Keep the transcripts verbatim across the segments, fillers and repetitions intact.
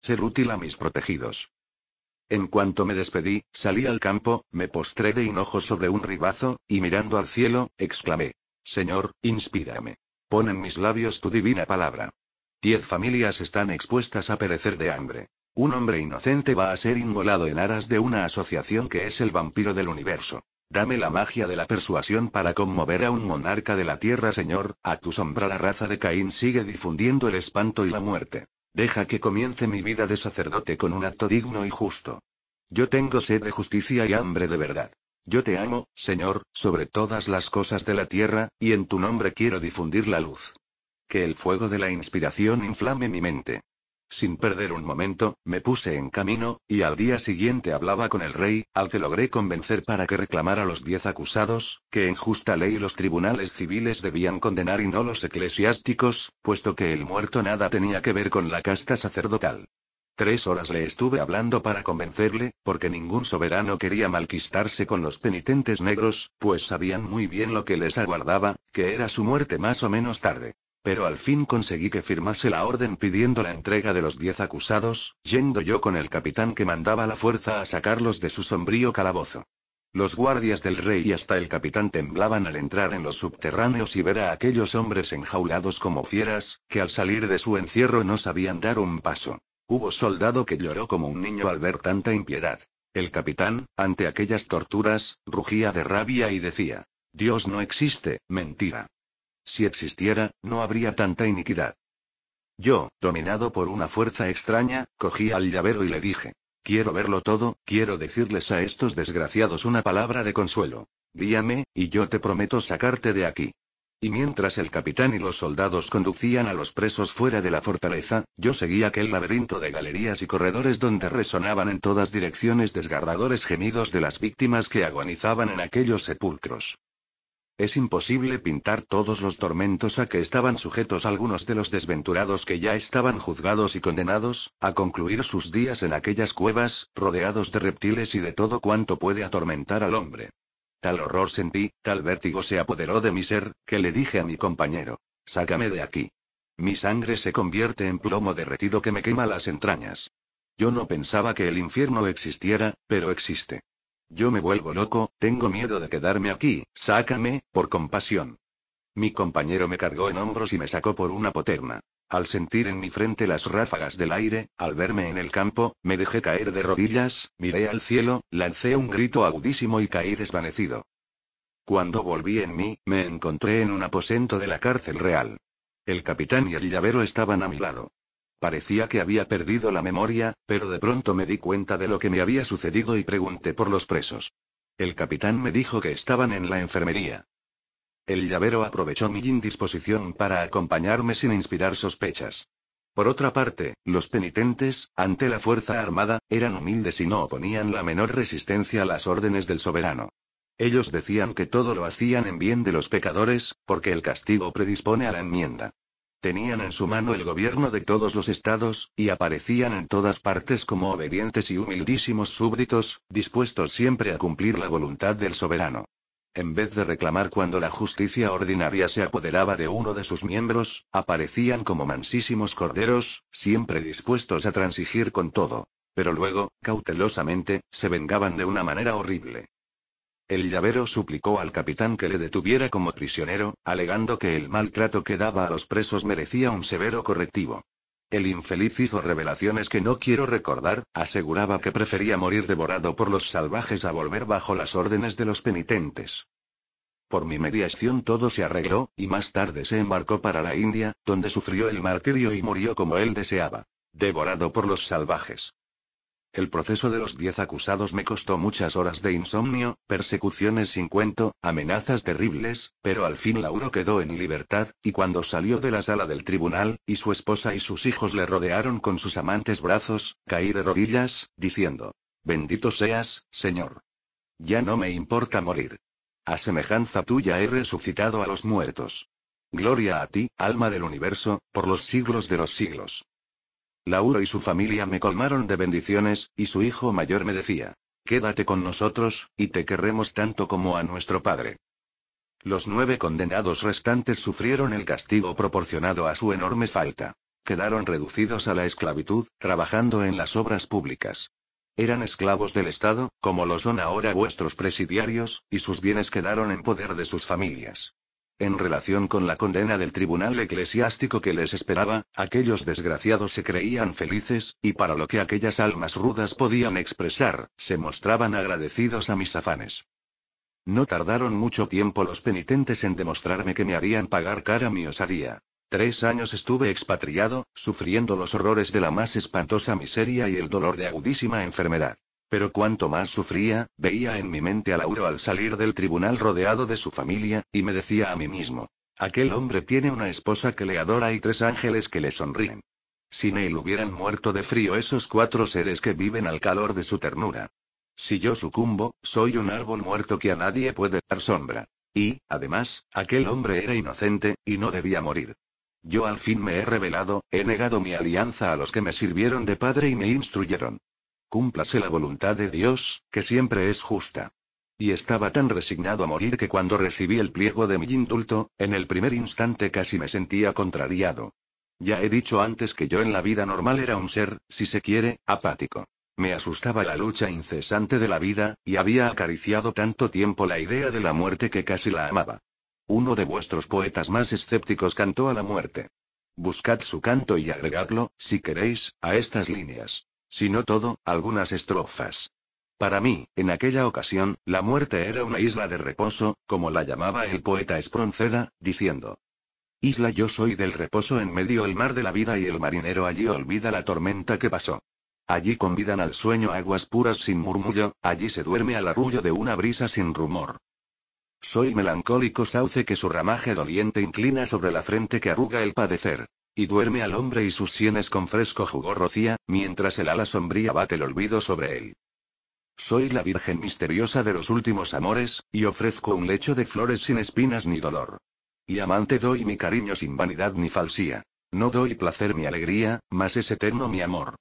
ser útil a mis protegidos. En cuanto me despedí, salí al campo, me postré de hinojo sobre un ribazo, y mirando al cielo, exclamé: Señor, inspírame. Pon en mis labios tu divina palabra. Diez familias están expuestas a perecer de hambre. Un hombre inocente va a ser inmolado en aras de una asociación que es el vampiro del universo. Dame la magia de la persuasión para conmover a un monarca de la tierra, Señor. A tu sombra la raza de Caín sigue difundiendo el espanto y la muerte. Deja que comience mi vida de sacerdote con un acto digno y justo. Yo tengo sed de justicia y hambre de verdad. Yo te amo, Señor, sobre todas las cosas de la tierra, y en tu nombre quiero difundir la luz. Que el fuego de la inspiración inflame mi mente. Sin perder un momento, me puse en camino, y al día siguiente hablaba con el rey, al que logré convencer para que reclamara los diez acusados, que en justa ley los tribunales civiles debían condenar y no los eclesiásticos, puesto que el muerto nada tenía que ver con la casta sacerdotal. Tres horas le estuve hablando para convencerle, porque ningún soberano quería malquistarse con los penitentes negros, pues sabían muy bien lo que les aguardaba, que era su muerte más o menos tarde. Pero al fin conseguí que firmase la orden pidiendo la entrega de los diez acusados, yendo yo con el capitán que mandaba la fuerza a sacarlos de su sombrío calabozo. Los guardias del rey y hasta el capitán temblaban al entrar en los subterráneos y ver a aquellos hombres enjaulados como fieras, que al salir de su encierro no sabían dar un paso. Hubo soldado que lloró como un niño al ver tanta impiedad. El capitán, ante aquellas torturas, rugía de rabia y decía: Dios no existe, mentira. Si existiera, no habría tanta iniquidad. Yo, dominado por una fuerza extraña, cogí al llavero y le dije: Quiero verlo todo, quiero decirles a estos desgraciados una palabra de consuelo. Guíame, y yo te prometo sacarte de aquí. Y mientras el capitán y los soldados conducían a los presos fuera de la fortaleza, yo seguí aquel laberinto de galerías y corredores donde resonaban en todas direcciones desgarradores gemidos de las víctimas que agonizaban en aquellos sepulcros. Es imposible pintar todos los tormentos a que estaban sujetos algunos de los desventurados que ya estaban juzgados y condenados, a concluir sus días en aquellas cuevas, rodeados de reptiles y de todo cuanto puede atormentar al hombre. Tal horror sentí, tal vértigo se apoderó de mi ser, que le dije a mi compañero: Sácame de aquí. Mi sangre se convierte en plomo derretido que me quema las entrañas. Yo no pensaba que el infierno existiera, pero existe. Yo me vuelvo loco, tengo miedo de quedarme aquí, sácame, por compasión. Mi compañero me cargó en hombros y me sacó por una poterna. Al sentir en mi frente las ráfagas del aire, al verme en el campo, me dejé caer de rodillas, miré al cielo, lancé un grito agudísimo y caí desvanecido. Cuando volví en mí, me encontré en un aposento de la cárcel real. El capitán y el llavero estaban a mi lado. Parecía que había perdido la memoria, pero de pronto me di cuenta de lo que me había sucedido y pregunté por los presos. El capitán me dijo que estaban en la enfermería. El llavero aprovechó mi indisposición para acompañarme sin inspirar sospechas. Por otra parte, los penitentes, ante la fuerza armada, eran humildes y no oponían la menor resistencia a las órdenes del soberano. Ellos decían que todo lo hacían en bien de los pecadores, porque el castigo predispone a la enmienda. Tenían en su mano el gobierno de todos los estados, y aparecían en todas partes como obedientes y humildísimos súbditos, dispuestos siempre a cumplir la voluntad del soberano. En vez de reclamar cuando la justicia ordinaria se apoderaba de uno de sus miembros, aparecían como mansísimos corderos, siempre dispuestos a transigir con todo. Pero luego, cautelosamente, se vengaban de una manera horrible. El llavero suplicó al capitán que le detuviera como prisionero, alegando que el maltrato que daba a los presos merecía un severo correctivo. El infeliz hizo revelaciones que no quiero recordar, aseguraba que prefería morir devorado por los salvajes a volver bajo las órdenes de los penitentes. Por mi mediación todo se arregló, y más tarde se embarcó para la India, donde sufrió el martirio y murió como él deseaba, devorado por los salvajes. El proceso de los diez acusados me costó muchas horas de insomnio, persecuciones sin cuento, amenazas terribles, pero al fin Lauro quedó en libertad, y cuando salió de la sala del tribunal, y su esposa y sus hijos le rodearon con sus amantes brazos, caí de rodillas, diciendo: Bendito seas, Señor. Ya no me importa morir. A semejanza tuya he resucitado a los muertos. Gloria a ti, alma del universo, por los siglos de los siglos. Lauro y su familia me colmaron de bendiciones, y su hijo mayor me decía: Quédate con nosotros, y te querremos tanto como a nuestro padre. Los nueve condenados restantes sufrieron el castigo proporcionado a su enorme falta. quedaron reducidos a la esclavitud, trabajando en las obras públicas. Eran esclavos del Estado, como lo son ahora vuestros presidiarios, y sus bienes quedaron en poder de sus familias. En relación con la condena del tribunal eclesiástico que les esperaba, aquellos desgraciados se creían felices, y para lo que aquellas almas rudas podían expresar, se mostraban agradecidos a mis afanes. No tardaron mucho tiempo los penitentes en demostrarme que me harían pagar cara mi osadía. Tres años estuve expatriado, sufriendo los horrores de la más espantosa miseria y el dolor de agudísima enfermedad. Pero cuanto más sufría, veía en mi mente a Lauro al salir del tribunal rodeado de su familia, y me decía a mí mismo: aquel hombre tiene una esposa que le adora y tres ángeles que le sonríen. Sin él hubieran muerto de frío esos cuatro seres que viven al calor de su ternura. Si yo sucumbo, soy un árbol muerto que a nadie puede dar sombra. Y, además, aquel hombre era inocente, y no debía morir. Yo al fin me he rebelado, he negado mi alianza a los que me sirvieron de padre y me instruyeron. Cúmplase la voluntad de Dios, que siempre es justa. Y estaba tan resignado a morir que cuando recibí el pliego de mi indulto, en el primer instante casi me sentía contrariado. Ya he dicho antes que yo en la vida normal era un ser, si se quiere, apático. Me asustaba la lucha incesante de la vida, y había acariciado tanto tiempo la idea de la muerte que casi la amaba. Uno de vuestros poetas más escépticos cantó a la muerte. Buscad su canto y agregadlo, si queréis, a estas líneas. Si no todo, algunas estrofas. Para mí, en aquella ocasión, la muerte era una isla de reposo, como la llamaba el poeta Espronceda, diciendo: isla yo soy del reposo en medio el mar de la vida y el marinero allí olvida la tormenta que pasó. Allí convidan al sueño aguas puras sin murmullo, allí se duerme al arrullo de una brisa sin rumor. Soy melancólico sauce que su ramaje doliente inclina sobre la frente que arruga el padecer. Y duerme al hombre y sus sienes con fresco jugo rocía, mientras el ala sombría bate el olvido sobre él. Soy la virgen misteriosa de los últimos amores, y ofrezco un lecho de flores sin espinas ni dolor. Y amante doy mi cariño sin vanidad ni falsía. No doy placer mi alegría, mas es eterno mi amor.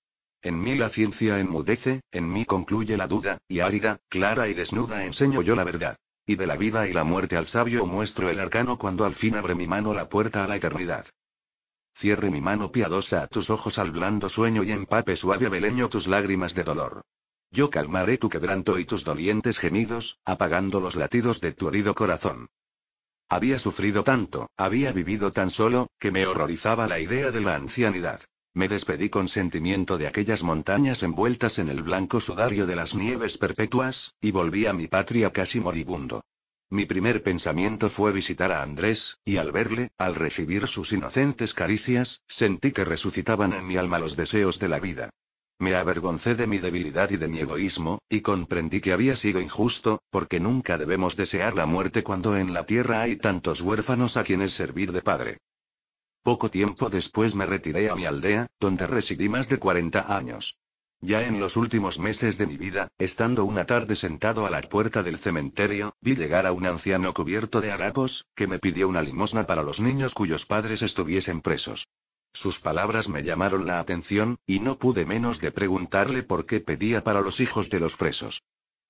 En mí la ciencia enmudece, en mí concluye la duda, y árida, clara y desnuda enseño yo la verdad. Y de la vida y la muerte al sabio muestro el arcano cuando al fin abre mi mano la puerta a la eternidad. Cierre mi mano piadosa a tus ojos al blando sueño y empape suave beleño tus lágrimas de dolor. Yo calmaré tu quebranto y tus dolientes gemidos, apagando los latidos de tu herido corazón. Había sufrido tanto, había vivido tan solo, que me horrorizaba la idea de la ancianidad. Me despedí con sentimiento de aquellas montañas envueltas en el blanco sudario de las nieves perpetuas, y volví a mi patria casi moribundo. Mi primer pensamiento fue visitar a Andrés, y al verle, al recibir sus inocentes caricias, sentí que resucitaban en mi alma los deseos de la vida. Me avergoncé de mi debilidad y de mi egoísmo, y comprendí que había sido injusto, porque nunca debemos desear la muerte cuando en la tierra hay tantos huérfanos a quienes servir de padre. Poco tiempo después me retiré a mi aldea, donde residí más de cuarenta años. Ya en los últimos meses de mi vida, estando una tarde sentado a la puerta del cementerio, vi llegar a un anciano cubierto de harapos, que me pidió una limosna para los niños cuyos padres estuviesen presos. Sus palabras me llamaron la atención, y no pude menos de preguntarle por qué pedía para los hijos de los presos.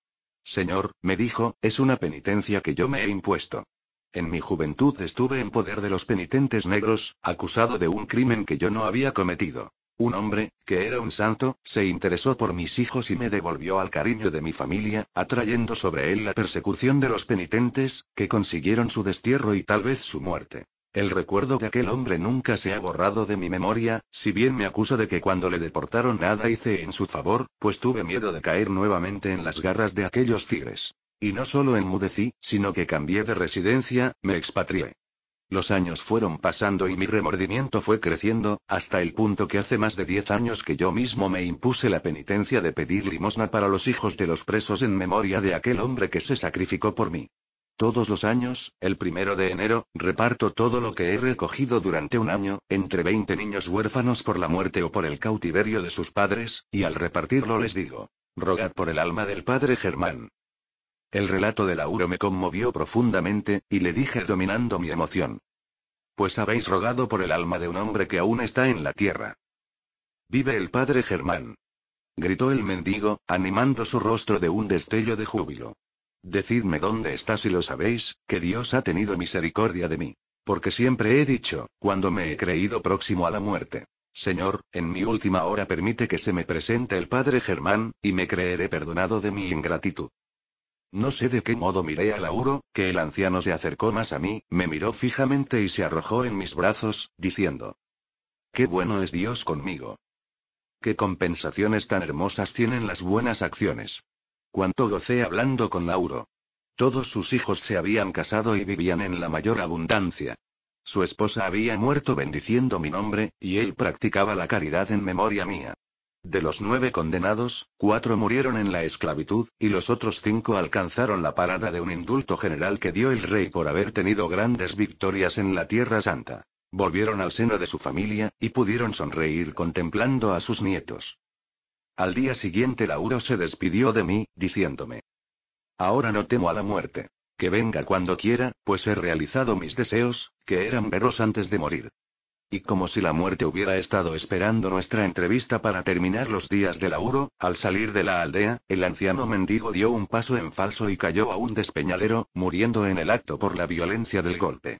Señor, me dijo, es una penitencia que yo me he impuesto. En mi juventud estuve en poder de los penitentes negros, acusado de un crimen que yo no había cometido. Un hombre, que era un santo, se interesó por mis hijos y me devolvió al cariño de mi familia, atrayendo sobre él la persecución de los penitentes, que consiguieron su destierro y tal vez su muerte. El recuerdo de aquel hombre nunca se ha borrado de mi memoria, si bien me acuso de que cuando le deportaron nada hice en su favor, pues tuve miedo de caer nuevamente en las garras de aquellos tigres. Y no solo enmudecí, sino que cambié de residencia, me expatrié. Los años fueron pasando y mi remordimiento fue creciendo, hasta el punto que hace más de diez años que yo mismo me impuse la penitencia de pedir limosna para los hijos de los presos en memoria de aquel hombre que se sacrificó por mí. Todos los años, el primero de enero, reparto todo lo que he recogido durante un año, entre veinte niños huérfanos por la muerte o por el cautiverio de sus padres, y al repartirlo les digo: rogad por el alma del padre Germán. El relato de Lauro me conmovió profundamente, y le dije dominando mi emoción: pues habéis rogado por el alma de un hombre que aún está en la tierra. ¡Vive el padre Germán! Gritó el mendigo, animando su rostro de un destello de júbilo. Decidme dónde está si lo sabéis, que Dios ha tenido misericordia de mí. Porque siempre he dicho, cuando me he creído próximo a la muerte: Señor, en mi última hora permite que se me presente el padre Germán, y me creeré perdonado de mi ingratitud. No sé de qué modo miré a Lauro, que el anciano se acercó más a mí, me miró fijamente y se arrojó en mis brazos, diciendo: «Qué bueno es Dios conmigo. Qué compensaciones tan hermosas tienen las buenas acciones». Cuánto gocé hablando con Lauro. Todos sus hijos se habían casado y vivían en la mayor abundancia. Su esposa había muerto bendiciendo mi nombre, y él practicaba la caridad en memoria mía. De los nueve condenados, cuatro murieron en la esclavitud, y los otros cinco alcanzaron la parada de un indulto general que dio el rey por haber tenido grandes victorias en la Tierra Santa. Volvieron al seno de su familia, y pudieron sonreír contemplando a sus nietos. Al día siguiente Lauro se despidió de mí, diciéndome: «Ahora no temo a la muerte. Que venga cuando quiera, pues he realizado mis deseos, que eran veros antes de morir». Y como si la muerte hubiera estado esperando nuestra entrevista para terminar los días de Lauro, al salir de la aldea, el anciano mendigo dio un paso en falso y cayó a un despeñadero, muriendo en el acto por la violencia del golpe.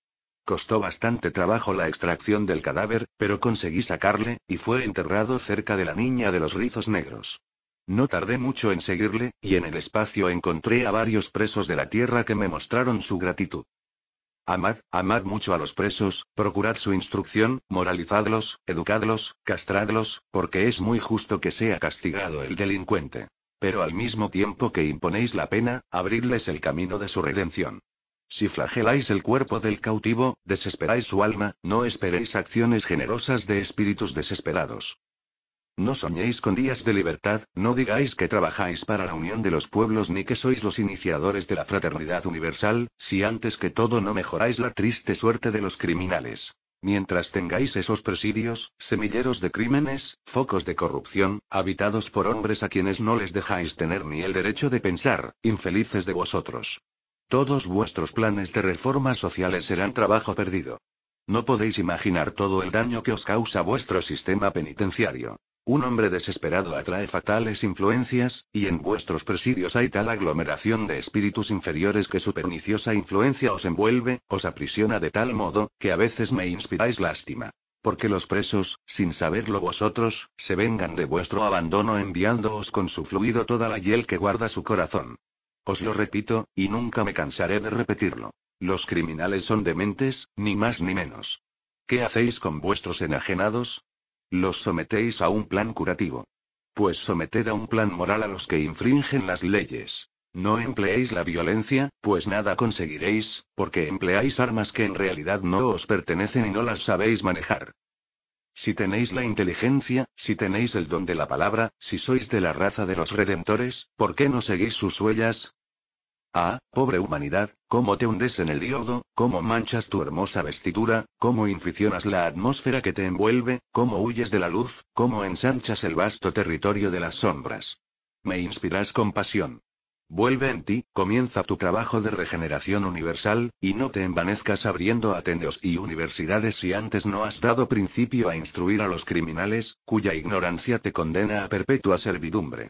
Costó bastante trabajo la extracción del cadáver, pero conseguí sacarle, y fue enterrado cerca de la niña de los rizos negros. No tardé mucho en seguirle, y en el espacio encontré a varios presos de la tierra que me mostraron su gratitud. Amad, amad mucho a los presos, procurad su instrucción, moralizadlos, educadlos, castradlos, porque es muy justo que sea castigado el delincuente. Pero al mismo tiempo que imponéis la pena, abridles el camino de su redención. Si flageláis el cuerpo del cautivo, desesperáis su alma, no esperéis acciones generosas de espíritus desesperados. No soñéis con días de libertad, no digáis que trabajáis para la unión de los pueblos ni que sois los iniciadores de la fraternidad universal, si antes que todo no mejoráis la triste suerte de los criminales. Mientras tengáis esos presidios, semilleros de crímenes, focos de corrupción, habitados por hombres a quienes no les dejáis tener ni el derecho de pensar, infelices de vosotros. Todos vuestros planes de reformas sociales serán trabajo perdido. No podéis imaginar todo el daño que os causa vuestro sistema penitenciario. Un hombre desesperado atrae fatales influencias, y en vuestros presidios hay tal aglomeración de espíritus inferiores que su perniciosa influencia os envuelve, os aprisiona de tal modo, que a veces me inspiráis lástima. Porque los presos, sin saberlo vosotros, se vengan de vuestro abandono enviándoos con su fluido toda la hiel que guarda su corazón. Os lo repito, y nunca me cansaré de repetirlo. Los criminales son dementes, ni más ni menos. ¿Qué hacéis con vuestros enajenados? Los sometéis a un plan curativo. Pues someted a un plan moral a los que infringen las leyes. No empleéis la violencia, pues nada conseguiréis, porque empleáis armas que en realidad no os pertenecen y no las sabéis manejar. Si tenéis la inteligencia, si tenéis el don de la palabra, si sois de la raza de los redentores, ¿por qué no seguís sus huellas? Ah, pobre humanidad, cómo te hundes en el yodo, cómo manchas tu hermosa vestidura, cómo inficionas la atmósfera que te envuelve, cómo huyes de la luz, cómo ensanchas el vasto territorio de las sombras. Me inspiras compasión. Vuelve en ti, comienza tu trabajo de regeneración universal, y no te envanezcas abriendo ateneos y universidades si antes no has dado principio a instruir a los criminales, cuya ignorancia te condena a perpetua servidumbre.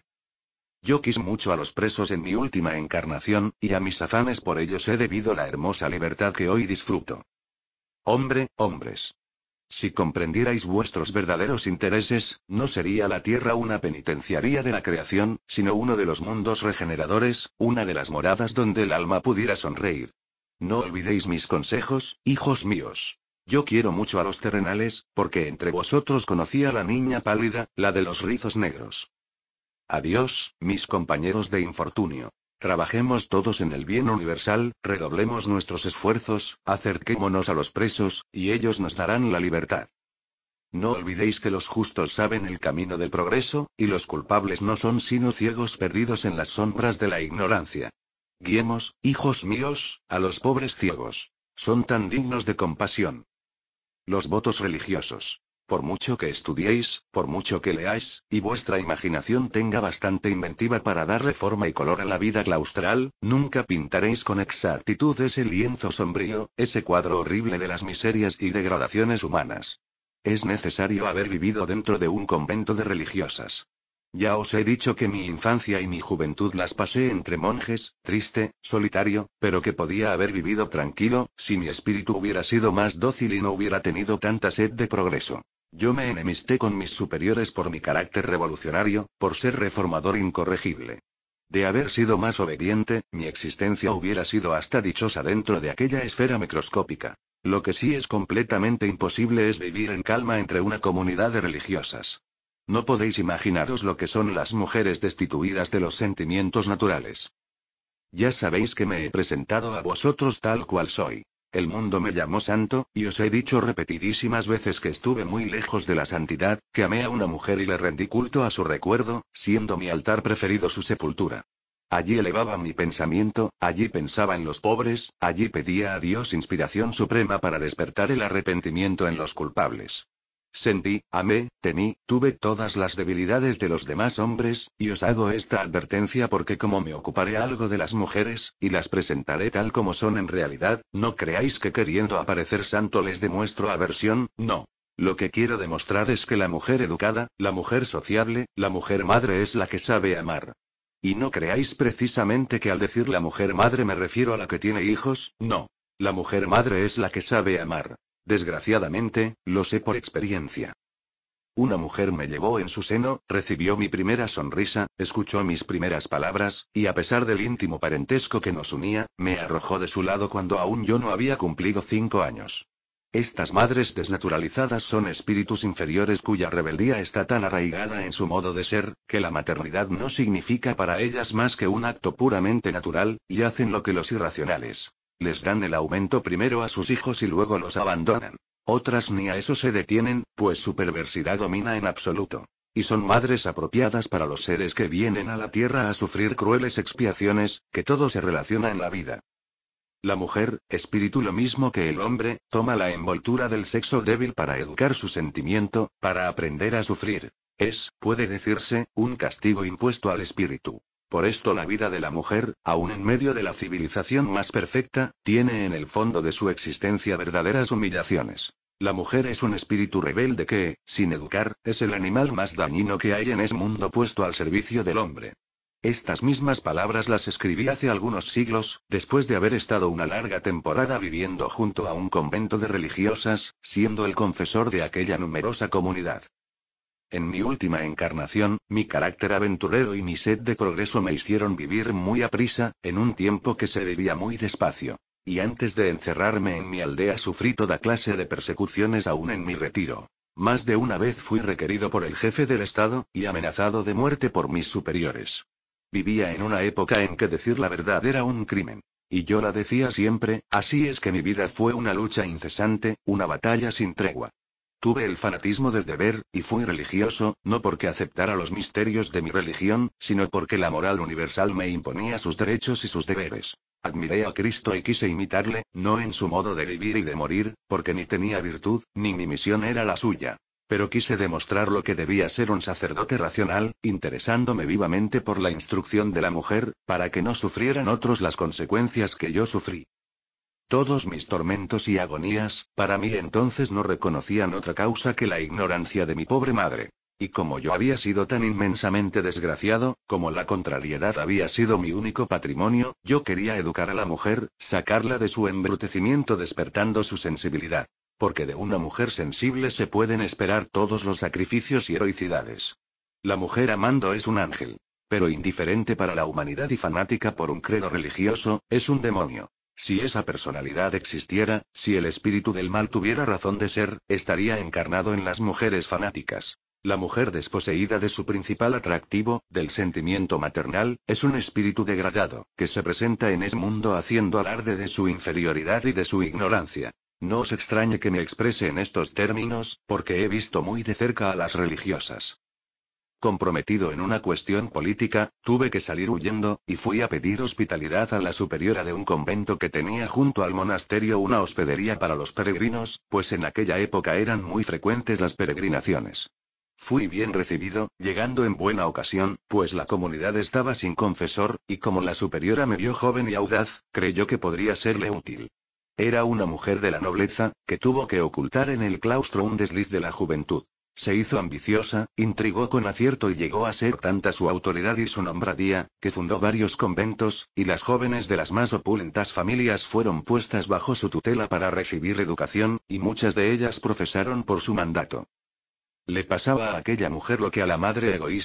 Yo quise mucho a los presos en mi última encarnación, y a mis afanes por ellos he debido la hermosa libertad que hoy disfruto. Hombre, hombres. Si comprendierais vuestros verdaderos intereses, no sería la tierra una penitenciaría de la creación, sino uno de los mundos regeneradores, una de las moradas donde el alma pudiera sonreír. No olvidéis mis consejos, hijos míos. Yo quiero mucho a los terrenales, porque entre vosotros conocí a la niña pálida, la de los rizos negros. Adiós, mis compañeros de infortunio. Trabajemos todos en el bien universal, redoblemos nuestros esfuerzos, acerquémonos a los presos, y ellos nos darán la libertad. No olvidéis que los justos saben el camino del progreso, y los culpables no son sino ciegos perdidos en las sombras de la ignorancia. Guiemos, hijos míos, a los pobres ciegos. Son tan dignos de compasión. Los votos religiosos. Por mucho que estudiéis, por mucho que leáis, y vuestra imaginación tenga bastante inventiva para darle forma y color a la vida claustral, nunca pintaréis con exactitud ese lienzo sombrío, ese cuadro horrible de las miserias y degradaciones humanas. Es necesario haber vivido dentro de un convento de religiosas. Ya os he dicho que mi infancia y mi juventud las pasé entre monjes, triste, solitario, pero que podía haber vivido tranquilo, si mi espíritu hubiera sido más dócil y no hubiera tenido tanta sed de progreso. Yo me enemisté con mis superiores por mi carácter revolucionario, por ser reformador incorregible. De haber sido más obediente, mi existencia hubiera sido hasta dichosa dentro de aquella esfera microscópica. Lo que sí es completamente imposible es vivir en calma entre una comunidad de religiosas. No podéis imaginaros lo que son las mujeres destituidas de los sentimientos naturales. Ya sabéis que me he presentado a vosotros tal cual soy. El mundo me llamó santo, y os he dicho repetidísimas veces que estuve muy lejos de la santidad, que amé a una mujer y le rendí culto a su recuerdo, siendo mi altar preferido su sepultura. Allí elevaba mi pensamiento, allí pensaba en los pobres, allí pedía a Dios inspiración suprema para despertar el arrepentimiento en los culpables. Sentí, amé, temí, tuve todas las debilidades de los demás hombres, y os hago esta advertencia porque como me ocuparé algo de las mujeres, y las presentaré tal como son en realidad, no creáis que queriendo aparecer santo les demuestro aversión, no. Lo que quiero demostrar es que la mujer educada, la mujer sociable, la mujer madre es la que sabe amar. Y no creáis precisamente que al decir la mujer madre me refiero a la que tiene hijos, no. La mujer madre es la que sabe amar. Desgraciadamente, lo sé por experiencia. Una mujer me llevó en su seno, recibió mi primera sonrisa, escuchó mis primeras palabras, y a pesar del íntimo parentesco que nos unía, me arrojó de su lado cuando aún yo no había cumplido cinco años. Estas madres desnaturalizadas son espíritus inferiores cuya rebeldía está tan arraigada en su modo de ser, que la maternidad no significa para ellas más que un acto puramente natural, y hacen lo que los irracionales. Les dan el aumento primero a sus hijos y luego los abandonan. Otras ni a eso se detienen, pues su perversidad domina en absoluto. Y son madres apropiadas para los seres que vienen a la tierra a sufrir crueles expiaciones, que todo se relaciona en la vida. La mujer, espíritu lo mismo que el hombre, toma la envoltura del sexo débil para educar su sentimiento, para aprender a sufrir. Es, puede decirse, un castigo impuesto al espíritu. Por esto la vida de la mujer, aun en medio de la civilización más perfecta, tiene en el fondo de su existencia verdaderas humillaciones. La mujer es un espíritu rebelde que, sin educar, es el animal más dañino que hay en este mundo puesto al servicio del hombre. Estas mismas palabras las escribí hace algunos siglos, después de haber estado una larga temporada viviendo junto a un convento de religiosas, siendo el confesor de aquella numerosa comunidad. En mi última encarnación, mi carácter aventurero y mi sed de progreso me hicieron vivir muy aprisa, en un tiempo que se vivía muy despacio. Y antes de encerrarme en mi aldea sufrí toda clase de persecuciones aún en mi retiro. Más de una vez fui requerido por el jefe del Estado, y amenazado de muerte por mis superiores. Vivía en una época en que decir la verdad era un crimen. Y yo la decía siempre, así es que mi vida fue una lucha incesante, una batalla sin tregua. Tuve el fanatismo del deber, y fui religioso, no porque aceptara los misterios de mi religión, sino porque la moral universal me imponía sus derechos y sus deberes. Admiré a Cristo y quise imitarle, no en su modo de vivir y de morir, porque ni tenía virtud, ni mi misión era la suya. Pero quise demostrar lo que debía ser un sacerdote racional, interesándome vivamente por la instrucción de la mujer, para que no sufrieran otros las consecuencias que yo sufrí. Todos mis tormentos y agonías, para mí entonces no reconocían otra causa que la ignorancia de mi pobre madre. Y como yo había sido tan inmensamente desgraciado, como la contrariedad había sido mi único patrimonio, yo quería educar a la mujer, sacarla de su embrutecimiento despertando su sensibilidad. Porque de una mujer sensible se pueden esperar todos los sacrificios y heroicidades. La mujer amando es un ángel. Pero indiferente para la humanidad y fanática por un credo religioso, es un demonio. Si esa personalidad existiera, si el espíritu del mal tuviera razón de ser, estaría encarnado en las mujeres fanáticas. La mujer desposeída de su principal atractivo, del sentimiento maternal, es un espíritu degradado, que se presenta en ese mundo haciendo alarde de su inferioridad y de su ignorancia. No os extrañe que me exprese en estos términos, porque he visto muy de cerca a las religiosas. Comprometido en una cuestión política, tuve que salir huyendo, y fui a pedir hospitalidad a la superiora de un convento que tenía junto al monasterio una hospedería para los peregrinos, pues en aquella época eran muy frecuentes las peregrinaciones. Fui bien recibido, llegando en buena ocasión, pues la comunidad estaba sin confesor, y como la superiora me vio joven y audaz, creyó que podría serle útil. Era una mujer de la nobleza, que tuvo que ocultar en el claustro un desliz de la juventud. Se hizo ambiciosa, intrigó con acierto y llegó a ser tanta su autoridad y su nombradía, que fundó varios conventos, y las jóvenes de las más opulentas familias fueron puestas bajo su tutela para recibir educación, y muchas de ellas profesaron por su mandato. Le pasaba a aquella mujer lo que a la madre egoísta